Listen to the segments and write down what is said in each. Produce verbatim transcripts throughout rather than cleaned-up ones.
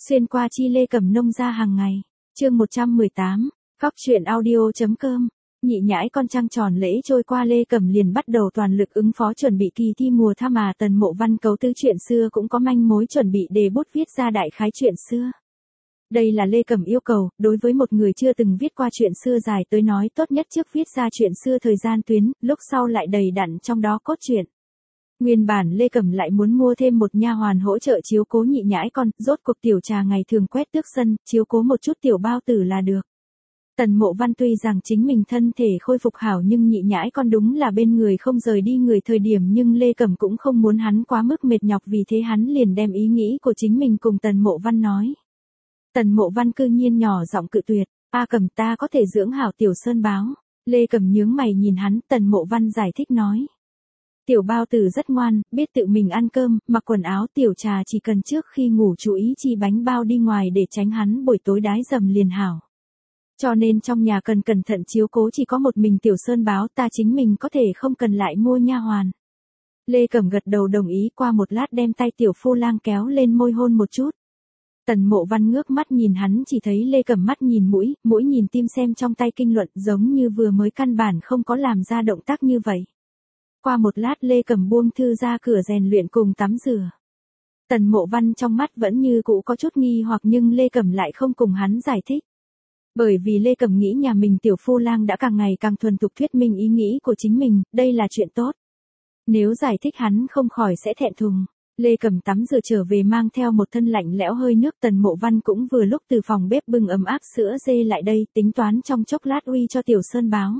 Xuyên qua chi Lê Cẩm nông ra hàng ngày. Chương một trăm mười tám, Góc truyện audio.com. Nhị nhãi con trăng tròn lễ trôi qua, Lê Cẩm liền bắt đầu toàn lực ứng phó chuẩn bị kỳ thi mùa tha, mà Tần Mộ Văn cấu tư chuyện xưa cũng có manh mối chuẩn bị đề bút viết ra đại khái chuyện xưa. Đây là Lê Cẩm yêu cầu, đối với một người chưa từng viết qua chuyện xưa dài tới nói, tốt nhất trước viết ra chuyện xưa thời gian tuyến, lúc sau lại đầy đặn trong đó cốt truyện. Nguyên bản Lê Cẩm lại muốn mua thêm một nha hoàn hỗ trợ chiếu cố nhị nhãi con, rốt cuộc tiểu trà ngày thường quét tước sân, chiếu cố một chút tiểu bao tử là được. Tần Mộ Văn tuy rằng chính mình thân thể khôi phục hảo, nhưng nhị nhãi con đúng là bên người không rời đi người thời điểm, nhưng Lê Cẩm cũng không muốn hắn quá mức mệt nhọc, vì thế hắn liền đem ý nghĩ của chính mình cùng Tần Mộ Văn nói. Tần Mộ Văn cư nhiên nhỏ giọng cự tuyệt, "A Cẩm, ta có thể dưỡng hảo tiểu sơn báo." Lê Cẩm nhướng mày nhìn hắn, Tần Mộ Văn giải thích nói. Tiểu bao tử rất ngoan, biết tự mình ăn cơm, mặc quần áo, tiểu trà chỉ cần trước khi ngủ chú ý chi bánh bao đi ngoài để tránh hắn buổi tối đái dầm liền hảo. Cho nên trong nhà cần cẩn thận chiếu cố, chỉ có một mình tiểu sơn báo, ta chính mình có thể không cần lại mua nha hoàn. Lê Cẩm gật đầu đồng ý, qua một lát đem tay tiểu phu lang kéo lên môi hôn một chút. Tần Mộ Văn ngước mắt nhìn hắn, chỉ thấy Lê Cẩm mắt nhìn mũi, mũi nhìn tim, xem trong tay kinh luận, giống như vừa mới căn bản không có làm ra động tác như vậy. Qua một lát Lê Cẩm buông thư ra cửa rèn luyện cùng tắm rửa. Tần Mộ Văn trong mắt vẫn như cũ có chút nghi hoặc, nhưng Lê Cẩm lại không cùng hắn giải thích. Bởi vì Lê Cẩm nghĩ nhà mình tiểu phu lang đã càng ngày càng thuần thục thuyết minh ý nghĩ của chính mình, đây là chuyện tốt. Nếu giải thích hắn không khỏi sẽ thẹn thùng. Lê Cẩm tắm rửa trở về mang theo một thân lạnh lẽo hơi nước, Tần Mộ Văn cũng vừa lúc từ phòng bếp bưng ấm áp sữa dê lại đây, tính toán trong chốc lát uy cho tiểu sơn báo.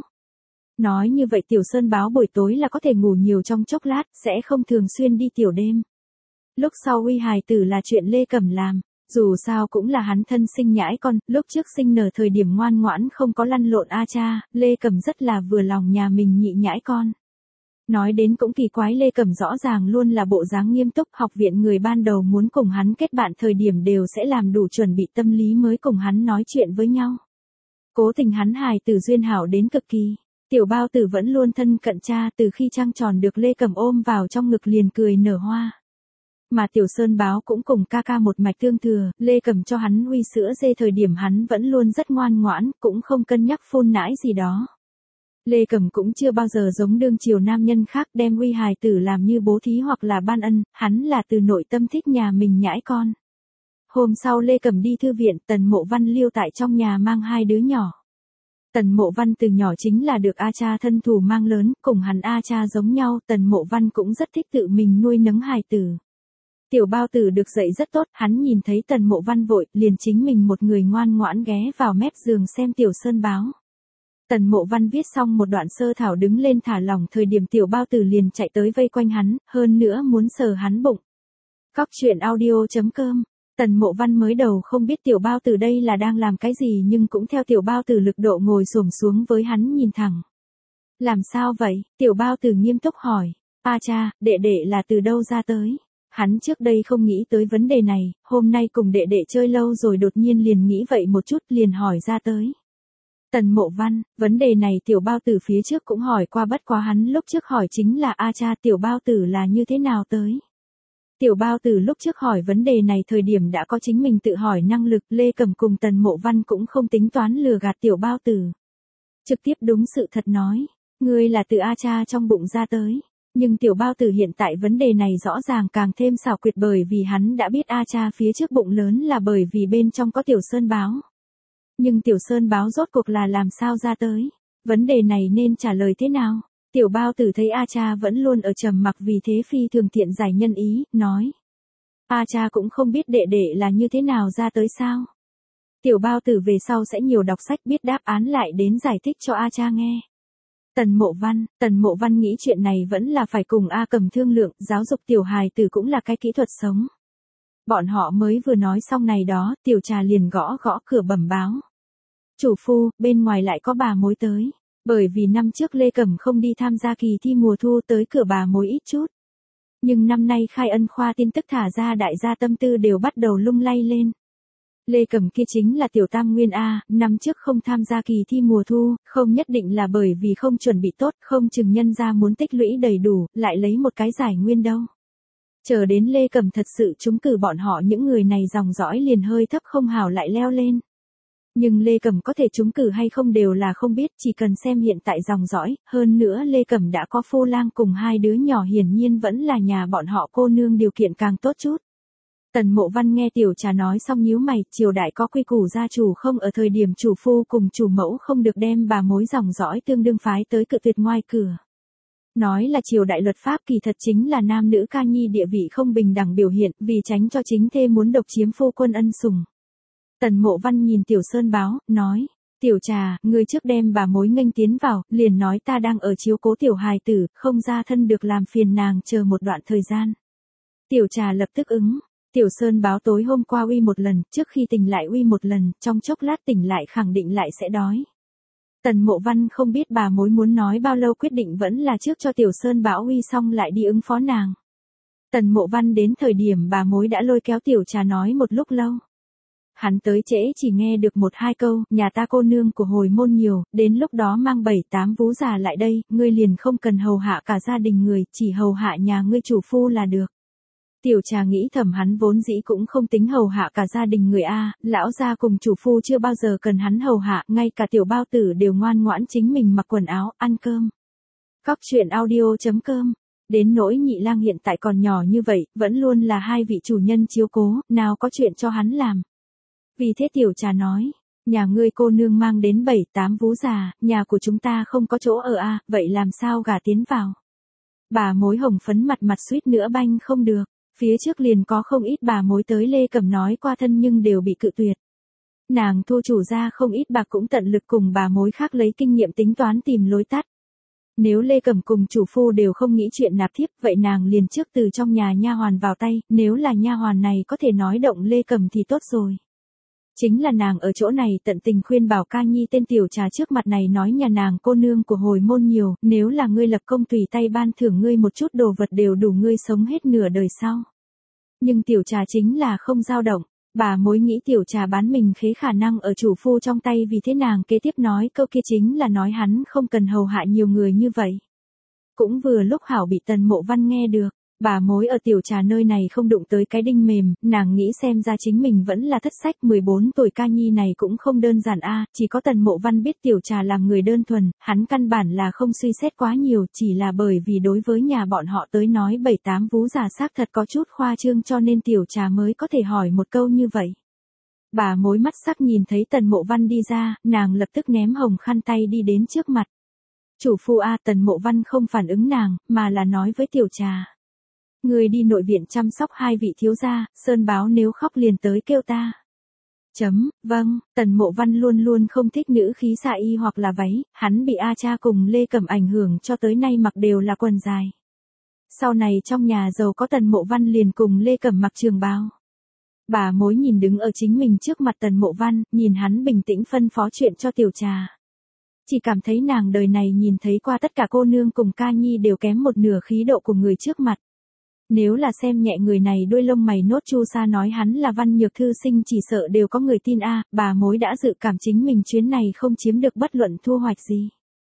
Nói như vậy tiểu sơn báo buổi tối là có thể ngủ nhiều trong chốc lát, sẽ không thường xuyên đi tiểu đêm. Lúc sau uy hài tử là chuyện Lê Cẩm làm, dù sao cũng là hắn thân sinh nhãi con, lúc trước sinh nở thời điểm ngoan ngoãn không có lăn lộn a cha, Lê Cẩm rất là vừa lòng nhà mình nhị nhãi con. Nói đến cũng kỳ quái, Lê Cẩm rõ ràng luôn là bộ dáng nghiêm túc, học viện người ban đầu muốn cùng hắn kết bạn thời điểm đều sẽ làm đủ chuẩn bị tâm lý mới cùng hắn nói chuyện với nhau. Cố tình hắn hài tử duyên hảo đến cực kỳ. Tiểu bao tử vẫn luôn thân cận cha, từ khi trăng tròn được Lê Cẩm ôm vào trong ngực liền cười nở hoa. Mà tiểu sơn báo cũng cùng ca ca một mạch tương thừa, Lê Cẩm cho hắn uy sữa dê thời điểm hắn vẫn luôn rất ngoan ngoãn, cũng không cân nhắc phun nãi gì đó. Lê Cẩm cũng chưa bao giờ giống đương triều nam nhân khác đem uy hài tử làm như bố thí hoặc là ban ân, hắn là từ nội tâm thích nhà mình nhãi con. Hôm sau Lê Cẩm đi thư viện, Tần Mộ Văn lưu tại trong nhà mang hai đứa nhỏ. Tần Mộ Văn từ nhỏ chính là được A cha thân thủ mang lớn, cùng hắn A cha giống nhau, Tần Mộ Văn cũng rất thích tự mình nuôi nấng hài tử. Tiểu bao tử được dạy rất tốt, hắn nhìn thấy Tần Mộ Văn vội, liền chính mình một người ngoan ngoãn ghé vào mép giường xem tiểu sơn báo. Tần Mộ Văn viết xong một đoạn sơ thảo đứng lên thả lỏng thời điểm, tiểu bao tử liền chạy tới vây quanh hắn, hơn nữa muốn sờ hắn bụng. Góc truyện audio.com. Tần Mộ Văn mới đầu không biết tiểu bao tử đây là đang làm cái gì, nhưng cũng theo tiểu bao tử lực độ ngồi xổm xuống với hắn nhìn thẳng. Làm sao vậy? Tiểu bao tử nghiêm túc hỏi. A cha, đệ đệ là từ đâu ra tới? Hắn trước đây không nghĩ tới vấn đề này, hôm nay cùng đệ đệ chơi lâu rồi đột nhiên liền nghĩ vậy một chút, liền hỏi ra tới. Tần Mộ Văn, vấn đề này tiểu bao tử phía trước cũng hỏi qua, bất quá hắn lúc trước hỏi chính là A cha tiểu bao tử là như thế nào tới. Tiểu bao tử lúc trước hỏi vấn đề này thời điểm đã có chính mình tự hỏi năng lực, Lê Cẩm cùng Tần Mộ Văn cũng không tính toán lừa gạt tiểu bao tử. Trực tiếp đúng sự thật nói, ngươi là từ A cha trong bụng ra tới. Nhưng tiểu bao tử hiện tại vấn đề này rõ ràng càng thêm xảo quyệt, bởi vì hắn đã biết A cha phía trước bụng lớn là bởi vì bên trong có tiểu sơn báo. Nhưng tiểu sơn báo rốt cuộc là làm sao ra tới? Vấn đề này nên trả lời thế nào? Tiểu bao tử thấy A cha vẫn luôn ở trầm mặc, vì thế phi thường tiện giải nhân ý, nói. A cha cũng không biết đệ đệ là như thế nào ra tới sao? Tiểu bao tử về sau sẽ nhiều đọc sách, biết đáp án lại đến giải thích cho A cha nghe. Tần Mộ Văn, Tần Mộ Văn nghĩ chuyện này vẫn là phải cùng A Cẩm thương lượng, giáo dục tiểu hài tử cũng là cái kỹ thuật sống. Bọn họ mới vừa nói xong này đó, tiểu trà liền gõ gõ cửa bẩm báo. Chủ phu, bên ngoài lại có bà mối tới. Bởi vì năm trước Lê Cẩm không đi tham gia kỳ thi mùa thu, tới cửa bà mối ít chút. Nhưng năm nay khai ân khoa tin tức thả ra, đại gia tâm tư đều bắt đầu lung lay lên. Lê Cẩm kia chính là tiểu tam nguyên A, năm trước không tham gia kỳ thi mùa thu, không nhất định là bởi vì không chuẩn bị tốt, không chừng nhân ra muốn tích lũy đầy đủ, lại lấy một cái giải nguyên đâu. Chờ đến Lê Cẩm thật sự trúng cử bọn họ những người này dòng dõi liền hơi thấp không hào lại leo lên. Nhưng Lê Cẩm có thể trúng cử hay không đều là không biết, chỉ cần xem hiện tại dòng dõi, hơn nữa Lê Cẩm đã có Phu Lang cùng hai đứa nhỏ hiển nhiên vẫn là nhà bọn họ cô nương điều kiện càng tốt chút. Tần Mộ Văn nghe Tiểu Trà nói xong nhíu mày, triều đại có quy củ gia chủ không ở thời điểm chủ phu cùng chủ mẫu không được đem bà mối dòng dõi tương đương phái tới cự tuyệt ngoài cửa. Nói là triều đại luật pháp kỳ thật chính là nam nữ ca nhi địa vị không bình đẳng biểu hiện, vì tránh cho chính thê muốn độc chiếm phu quân ân sủng. Tần Mộ Văn nhìn Tiểu Sơn báo, nói, Tiểu Trà, ngươi trước đem bà mối nghênh tiến vào, liền nói ta đang ở chiếu cố tiểu hài tử, không ra thân được làm phiền nàng chờ một đoạn thời gian. Tiểu Trà lập tức ứng. Tiểu Sơn báo tối hôm qua uy một lần, trước khi tỉnh lại uy một lần, trong chốc lát tỉnh lại khẳng định lại sẽ đói. Tần Mộ Văn không biết bà mối muốn nói bao lâu, quyết định vẫn là trước cho Tiểu Sơn báo uy xong lại đi ứng phó nàng. Tần Mộ Văn đến thời điểm bà mối đã lôi kéo Tiểu Trà nói một lúc lâu. Hắn tới trễ chỉ nghe được một hai câu, nhà ta cô nương của hồi môn nhiều, đến lúc đó mang bảy tám vú già lại đây, ngươi liền không cần hầu hạ cả gia đình người, chỉ hầu hạ nhà ngươi chủ phu là được. Tiểu Trà nghĩ thầm hắn vốn dĩ cũng không tính hầu hạ cả gia đình người A, lão gia cùng chủ phu chưa bao giờ cần hắn hầu hạ, ngay cả tiểu bao tử đều ngoan ngoãn chính mình mặc quần áo, ăn cơm. Cóc truyện audio chấm com. Đến nỗi Nhị Lang hiện tại còn nhỏ như vậy, vẫn luôn là hai vị chủ nhân chiếu cố, nào có chuyện cho hắn làm. Vì thế Tiểu Trà nói, nhà ngươi cô nương mang đến bảy tám vú già, nhà của chúng ta không có chỗ ở A, vậy làm sao gả tiến vào. Bà mối hồng phấn mặt mặt suýt nữa banh không được. Phía trước liền có không ít bà mối tới Lê Cẩm nói qua thân nhưng đều bị cự tuyệt. Nàng thu chủ ra không ít bạc cũng tận lực cùng bà mối khác lấy kinh nghiệm tính toán tìm lối tắt. Nếu Lê Cẩm cùng chủ phu đều không nghĩ chuyện nạp thiếp, vậy nàng liền trước từ trong nhà nha hoàn vào tay, nếu là nha hoàn này có thể nói động Lê Cẩm thì tốt rồi. Chính là nàng ở chỗ này tận tình khuyên bảo ca nhi tên Tiểu Trà trước mặt này nói nhà nàng cô nương của hồi môn nhiều, nếu là ngươi lập công tùy tay ban thưởng ngươi một chút đồ vật đều đủ ngươi sống hết nửa đời sau. Nhưng Tiểu Trà chính là không dao động, bà mối nghĩ Tiểu Trà bán mình khế khả năng ở chủ phu trong tay, vì thế nàng kế tiếp nói câu kia chính là nói hắn không cần hầu hạ nhiều người như vậy. Cũng vừa lúc hảo bị Tần Mộ Văn nghe được. Bà mối ở Tiểu Trà nơi này không đụng tới cái đinh mềm, nàng nghĩ xem ra chính mình vẫn là thất sách, mười bốn tuổi ca nhi này cũng không đơn giản a, chỉ có Tần Mộ Văn biết Tiểu Trà làm người đơn thuần, hắn căn bản là không suy xét quá nhiều, chỉ là bởi vì đối với nhà bọn họ tới nói bảy tám vú già xác thật có chút khoa trương cho nên Tiểu Trà mới có thể hỏi một câu như vậy. Bà mối mắt sắc nhìn thấy Tần Mộ Văn đi ra, nàng lập tức ném hồng khăn tay đi đến trước mặt. Chủ phu a, Tần Mộ Văn không phản ứng nàng, mà là nói với Tiểu Trà. Người đi nội viện chăm sóc hai vị thiếu gia, Sơn báo nếu khóc liền tới kêu ta. Chấm, vâng, Tần Mộ Văn luôn luôn không thích nữ khí xạ y hoặc là váy, hắn bị A Cha cùng Lê Cẩm ảnh hưởng cho tới nay mặc đều là quần dài. Sau này trong nhà giàu có Tần Mộ Văn liền cùng Lê Cẩm mặc trường bào. Bà mối nhìn đứng ở chính mình trước mặt Tần Mộ Văn, nhìn hắn bình tĩnh phân phó chuyện cho Tiểu Trà. Chỉ cảm thấy nàng đời này nhìn thấy qua tất cả cô nương cùng ca nhi đều kém một nửa khí độ của người trước mặt. Nếu là xem nhẹ người này đuôi lông mày nốt chu sa nói hắn là văn nhược thư sinh chỉ sợ đều có người tin a, bà mối đã dự cảm chính mình chuyến này không chiếm được bất luận thu hoạch gì.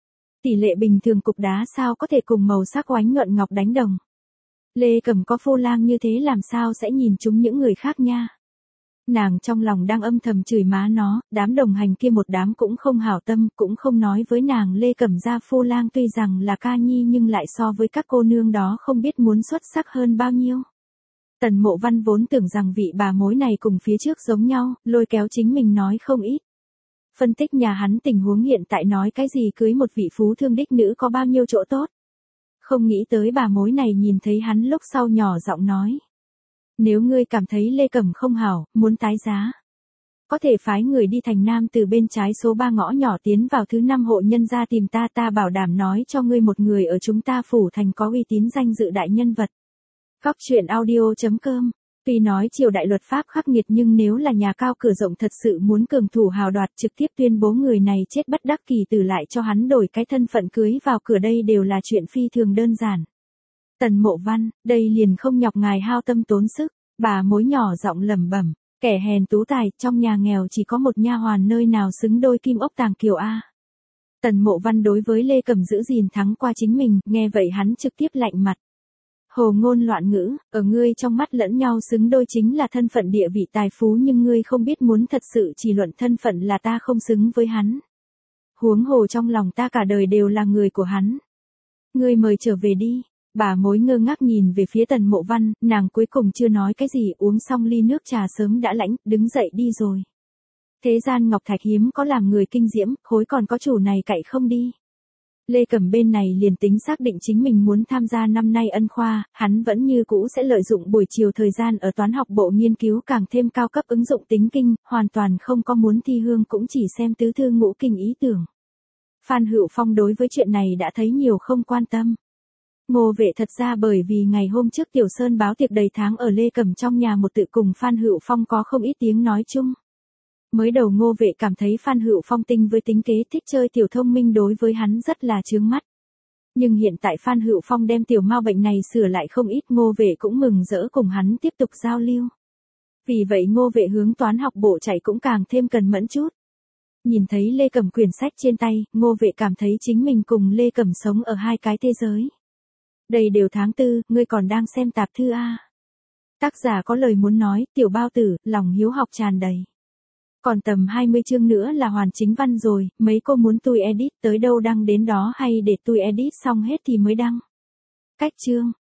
Tỷ lệ bình thường cục đá sao có thể cùng màu sắc oánh nhuận ngọc đánh đồng. Lê Cẩm có Phu Lang như thế làm sao sẽ nhìn chúng những người khác nha. Nàng trong lòng đang âm thầm chửi má nó, đám đồng hành kia một đám cũng không hảo tâm, cũng không nói với nàng Lê Cẩm gia Phu Lang tuy rằng là ca nhi nhưng lại so với các cô nương đó không biết muốn xuất sắc hơn bao nhiêu. Tần Mộ Văn vốn tưởng rằng vị bà mối này cùng phía trước giống nhau, lôi kéo chính mình nói không ít. Phân tích nhà hắn tình huống hiện tại nói cái gì cưới một vị phú thương đích nữ có bao nhiêu chỗ tốt. Không nghĩ tới bà mối này nhìn thấy hắn lúc sau nhỏ giọng nói. Nếu ngươi cảm thấy Lê Cẩm không hảo, muốn tái giá. Có thể phái người đi thành Nam từ bên trái số ba ngõ nhỏ tiến vào thứ năm hộ nhân ra tìm ta, ta bảo đảm nói cho ngươi một người ở chúng ta phủ thành có uy tín danh dự đại nhân vật. Cóc truyện audio chấm com. Tuy nói triều đại luật pháp khắc nghiệt nhưng nếu là nhà cao cửa rộng thật sự muốn cường thủ hào đoạt trực tiếp tuyên bố người này chết bất đắc kỳ tử lại cho hắn đổi cái thân phận cưới vào cửa đây đều là chuyện phi thường đơn giản. Tần Mộ Văn, đây liền không nhọc ngài hao tâm tốn sức, bà mối nhỏ giọng lẩm bẩm, kẻ hèn tú tài, trong nhà nghèo chỉ có một nha hoàn nơi nào xứng đôi kim ốc tàng kiều a. Tần Mộ Văn đối với Lê Cẩm giữ gìn thắng qua chính mình, nghe vậy hắn trực tiếp lạnh mặt. Hồ ngôn loạn ngữ, ở ngươi trong mắt lẫn nhau xứng đôi chính là thân phận địa vị tài phú nhưng ngươi không biết muốn thật sự chỉ luận thân phận là ta không xứng với hắn. Huống hồ trong lòng ta cả đời đều là người của hắn. Ngươi mời trở về đi. Bà mối ngơ ngác nhìn về phía Tần Mộ Văn, nàng cuối cùng chưa nói cái gì, uống xong ly nước trà sớm đã lãnh, đứng dậy đi rồi. Thế gian ngọc thạch hiếm có làm người kinh diễm, khối còn có chủ này cậy không đi. Lê Cẩm bên này liền tính xác định chính mình muốn tham gia năm nay ân khoa, hắn vẫn như cũ sẽ lợi dụng buổi chiều thời gian ở toán học bộ nghiên cứu càng thêm cao cấp ứng dụng tính kinh, hoàn toàn không có muốn thi hương cũng chỉ xem tứ thư ngũ kinh ý tưởng. Phan Hữu Phong đối với chuyện này đã thấy nhiều không quan tâm. Ngô Vệ thật ra bởi vì ngày hôm trước Tiểu Sơn báo tiệc đầy tháng ở Lê Cẩm trong nhà một tự cùng Phan Hữu Phong có không ít tiếng nói chung. Mới đầu Ngô Vệ cảm thấy Phan Hữu Phong tinh với tính kế thích chơi tiểu thông minh đối với hắn rất là chướng mắt. Nhưng hiện tại Phan Hữu Phong đem tiểu mau bệnh này sửa lại không ít, Ngô Vệ cũng mừng rỡ cùng hắn tiếp tục giao lưu. Vì vậy Ngô Vệ hướng toán học bộ chạy cũng càng thêm cần mẫn chút. Nhìn thấy Lê Cẩm quyển sách trên tay, Ngô Vệ cảm thấy chính mình cùng Lê Cẩm sống ở hai cái thế giới. Đây đều tháng tư, ngươi còn đang xem tạp thư a? Tác giả có lời muốn nói, tiểu bao tử, lòng hiếu học tràn đầy. Còn tầm hai mươi chương nữa là hoàn chính văn rồi, mấy cô muốn tôi edit tới đâu đăng đến đó hay để tôi edit xong hết thì mới đăng. Cách chương